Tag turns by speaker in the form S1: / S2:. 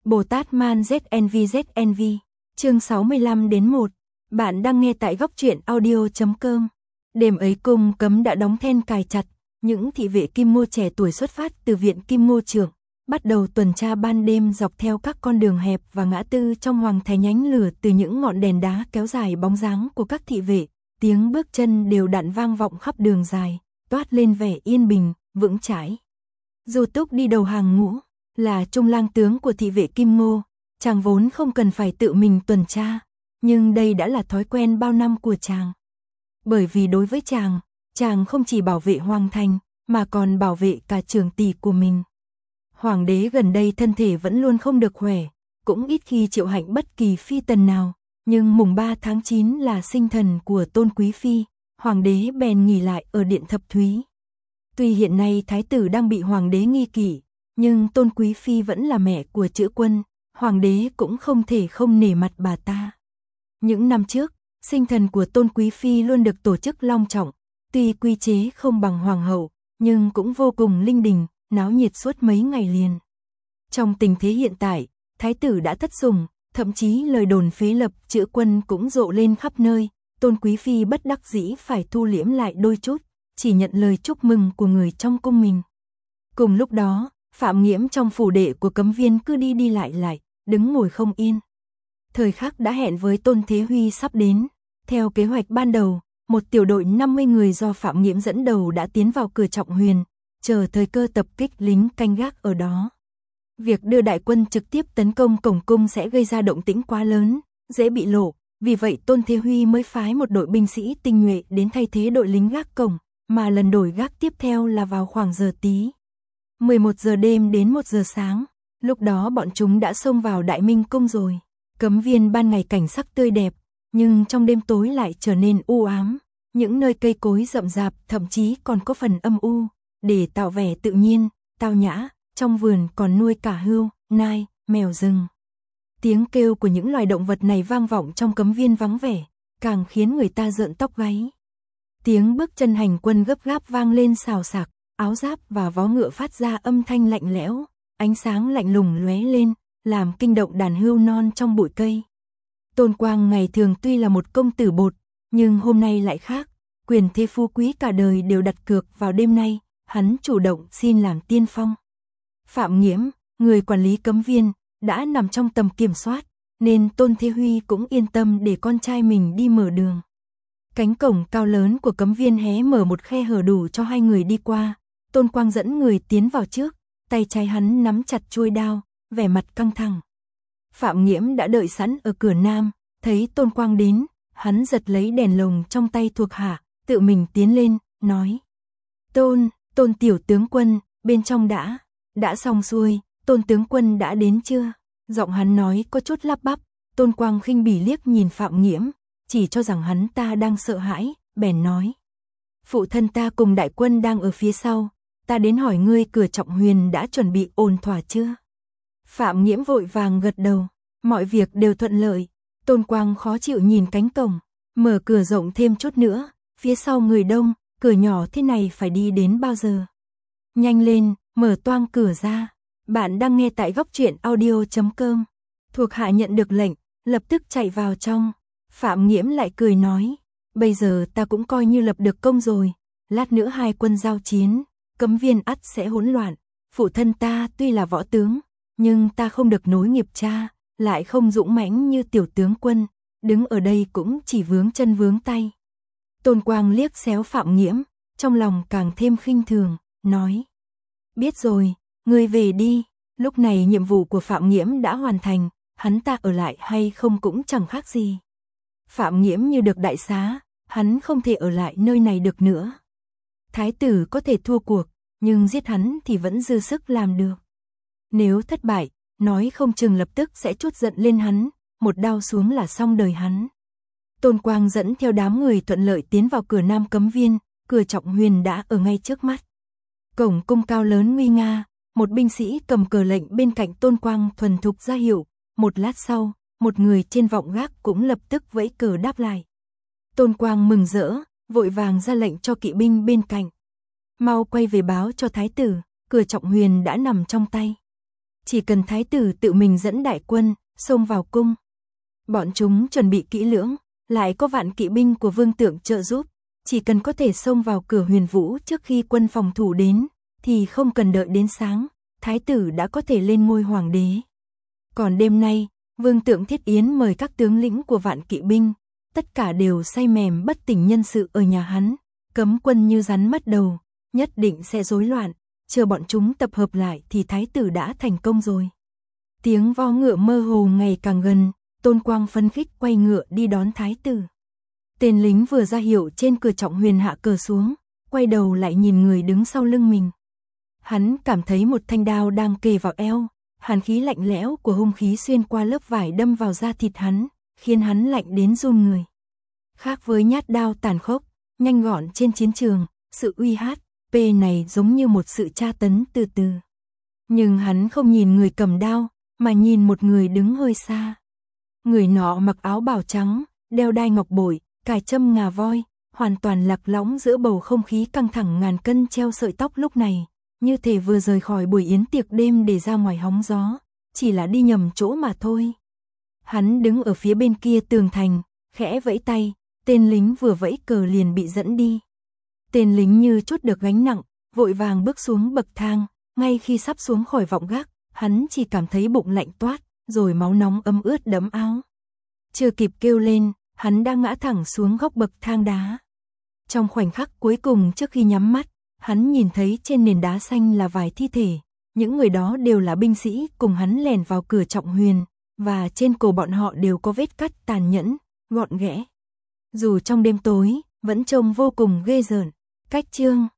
S1: Bồ Tát Man ZNV, chương 65-1. Bạn đang nghe tại góc truyện audio.com. Đêm ấy cung cấm đã đóng then cài chặt, những thị vệ Kim Ngô trẻ tuổi xuất phát từ viện Kim Ngô Trưởng, bắt đầu tuần tra ban đêm dọc theo các con đường hẹp và ngã tư trong hoàng thành. Nhánh lửa từ những ngọn đèn đá kéo dài bóng dáng của các thị vệ, tiếng bước chân đều đặn vang vọng khắp đường dài, toát lên vẻ yên bình, vững chãi. Du Túc đi đầu hàng ngũ, là trung lang tướng của thị vệ Kim Ngô, chàng vốn không cần phải tự mình tuần tra, nhưng đây đã là thói quen bao năm của chàng. Bởi vì đối với chàng không chỉ bảo vệ hoàng thành, mà còn bảo vệ cả trường tỷ của mình. Hoàng đế gần đây thân thể vẫn luôn không được khỏe, cũng ít khi triệu hạnh bất kỳ phi tần nào, nhưng mùng 3 tháng 9 là sinh thần của Tôn Quý Phi, hoàng đế bèn nghỉ lại ở điện Thập Thúy. Tuy hiện nay thái tử đang bị hoàng đế nghi kỷ, nhưng Tôn Quý Phi vẫn là mẹ của Chữ Quân, hoàng đế cũng không thể không nể mặt bà ta. Những năm trước, sinh thần của Tôn Quý Phi luôn được tổ chức long trọng, tuy quy chế không bằng hoàng hậu, nhưng cũng vô cùng linh đình, náo nhiệt suốt mấy ngày liền. Trong tình thế hiện tại, thái tử đã thất sủng, thậm chí lời đồn phế lập Chữ Quân cũng rộ lên khắp nơi, Tôn Quý Phi bất đắc dĩ phải thu liễm lại đôi chút, chỉ nhận lời chúc mừng của người trong cung mình. Cùng lúc đó, Phạm Nghiễm trong phủ đệ của Cấm Viên cứ đi lại, đứng ngồi không yên. Thời khắc đã hẹn với Tôn Thế Huy sắp đến, theo kế hoạch ban đầu, một tiểu đội 50 người do Phạm Nghiễm dẫn đầu đã tiến vào cửa Trọng Huyền, chờ thời cơ tập kích lính canh gác ở đó. Việc đưa đại quân trực tiếp tấn công cổng cung sẽ gây ra động tĩnh quá lớn, dễ bị lộ, vì vậy Tôn Thế Huy mới phái một đội binh sĩ tinh nhuệ đến thay thế đội lính gác cổng, mà lần đổi gác tiếp theo là vào khoảng giờ tí. 11 giờ đêm đến 1 giờ sáng, lúc đó bọn chúng đã xông vào Đại Minh Cung rồi. Cấm Viên ban ngày cảnh sắc tươi đẹp, nhưng trong đêm tối lại trở nên u ám, những nơi cây cối rậm rạp thậm chí còn có phần âm u, để tạo vẻ tự nhiên, tao nhã, trong vườn còn nuôi cả hươu, nai, mèo rừng. Tiếng kêu của những loài động vật này vang vọng trong Cấm Viên vắng vẻ, càng khiến người ta rợn tóc gáy. Tiếng bước chân hành quân gấp gáp vang lên xào xạc, áo giáp và vó ngựa phát ra âm thanh lạnh lẽo, ánh sáng lạnh lùng lóe lên, làm kinh động đàn hươu non trong bụi cây. Tôn Quang ngày thường tuy là một công tử bột, nhưng hôm nay lại khác, quyền thế phú quý cả đời đều đặt cược vào đêm nay, hắn chủ động xin làm tiên phong. Phạm Nghiễm, người quản lý Cấm Viên, đã nằm trong tầm kiểm soát, nên Tôn Thế Huy cũng yên tâm để con trai mình đi mở đường. Cánh cổng cao lớn của Cấm Viên hé mở một khe hở đủ cho hai người đi qua, Tôn Quang dẫn người tiến vào trước, tay trái hắn nắm chặt chuôi đao, vẻ mặt căng thẳng. Phạm Nghiễm đã đợi sẵn ở cửa nam, thấy Tôn Quang đến, hắn giật lấy đèn lồng trong tay thuộc hạ, tự mình tiến lên, nói: Tôn tiểu tướng quân, bên trong đã xong xuôi, Tôn tướng quân đã đến chưa? Giọng hắn nói có chút lắp bắp, Tôn Quang khinh bỉ liếc nhìn Phạm Nghiễm, chỉ cho rằng hắn ta đang sợ hãi, bèn nói: phụ thân ta cùng đại quân đang ở phía sau, ta đến hỏi ngươi cửa Trọng Huyền đã chuẩn bị ổn thỏa chưa? Phạm Nghiễm vội vàng gật đầu, mọi việc đều thuận lợi. Tôn Quang khó chịu nhìn cánh cổng, mở cửa rộng thêm chút nữa, phía sau người đông, cửa nhỏ thế này phải đi đến bao giờ? Nhanh lên, mở toang cửa ra. Bạn đang nghe tại góc truyện audio.com. Thuộc hạ nhận được lệnh, lập tức chạy vào trong. Phạm Nghiễm lại cười nói: bây giờ ta cũng coi như lập được công rồi, lát nữa hai quân giao chiến, Cấm Viên ắt sẽ hỗn loạn. Phụ thân ta tuy là võ tướng, nhưng ta không được nối nghiệp cha, lại không dũng mãnh như tiểu tướng quân, đứng ở đây cũng chỉ vướng chân vướng tay. Tôn Quang liếc xéo Phạm Nghiễm, trong lòng càng thêm khinh thường, nói: biết rồi, ngươi về đi. Lúc này nhiệm vụ của Phạm Nghiễm đã hoàn thành, hắn ta ở lại hay không cũng chẳng khác gì. Phạm Nghiễm như được đại xá, hắn không thể ở lại nơi này được nữa. Thái tử có thể thua cuộc, nhưng giết hắn thì vẫn dư sức làm được. Nếu thất bại, nói không chừng lập tức sẽ trút giận lên hắn, một đao xuống là xong đời hắn. Tôn Quang dẫn theo đám người thuận lợi tiến vào cửa Nam Cấm Viên, cửa Trọng Huyền đã ở ngay trước mắt. Cổng cung cao lớn nguy nga, một binh sĩ cầm cờ lệnh bên cạnh Tôn Quang thuần thục ra hiệu, một lát sau, một người trên vọng gác cũng lập tức vẫy cờ đáp lại. Tôn Quang mừng rỡ, vội vàng ra lệnh cho kỵ binh bên cạnh: mau quay về báo cho thái tử, cửa Trọng Huyền đã nằm trong tay. chỉ cần thái tử tự mình dẫn đại quân, xông vào cung. Bọn chúng chuẩn bị kỹ lưỡng, lại có vạn kỵ binh của vương tượng trợ giúp, chỉ cần có thể xông vào cửa Huyền Vũ trước khi quân phòng thủ đến, thì không cần đợi đến sáng, thái tử đã có thể lên ngôi hoàng đế. Còn đêm nay, vương tượng thiết yến mời các tướng lĩnh của vạn kỵ binh, tất cả đều say mềm bất tỉnh nhân sự ở nhà hắn, cấm quân như rắn mất đầu, nhất định sẽ rối loạn, chờ bọn chúng tập hợp lại thì thái tử đã thành công rồi. Tiếng vo ngựa mơ hồ ngày càng gần, Tôn Quang phấn khích quay ngựa đi đón thái tử. Tên lính vừa ra hiệu trên cửa Trọng Huyền hạ cờ xuống, quay đầu lại nhìn người đứng sau lưng mình. Hắn cảm thấy một thanh đao đang kề vào eo, hàn khí lạnh lẽo của hung khí xuyên qua lớp vải đâm vào da thịt hắn, khiến hắn lạnh đến run người. Khác với nhát đao tàn khốc, nhanh gọn trên chiến trường, sự uy hát này giống như một sự tra tấn từ từ. Nhưng hắn không nhìn người cầm đao, mà nhìn một người đứng hơi xa. Người nọ mặc áo bào trắng, đeo đai ngọc bội, cài châm ngà voi, hoàn toàn lạc lõng giữa bầu không khí căng thẳng ngàn cân treo sợi tóc lúc này, như thể vừa rời khỏi buổi yến tiệc đêm để ra ngoài hóng gió, chỉ là đi nhầm chỗ mà thôi. Hắn đứng ở phía bên kia tường thành, khẽ vẫy tay, tên lính vừa vẫy cờ liền bị dẫn đi. Tên lính như trút được gánh nặng, vội vàng bước xuống bậc thang, ngay khi sắp xuống khỏi vọng gác, hắn chỉ cảm thấy bụng lạnh toát, rồi máu nóng ấm ướt đẫm áo. Chưa kịp kêu lên, hắn đã ngã thẳng xuống góc bậc thang đá. Trong khoảnh khắc cuối cùng trước khi nhắm mắt, hắn nhìn thấy trên nền đá xanh là vài thi thể, những người đó đều là binh sĩ cùng hắn lèn vào cửa Trọng Huyền, và trên cổ bọn họ đều có vết cắt tàn nhẫn, gọn ghẽ. Dù trong đêm tối, vẫn trông vô cùng ghê rợn. Cách chương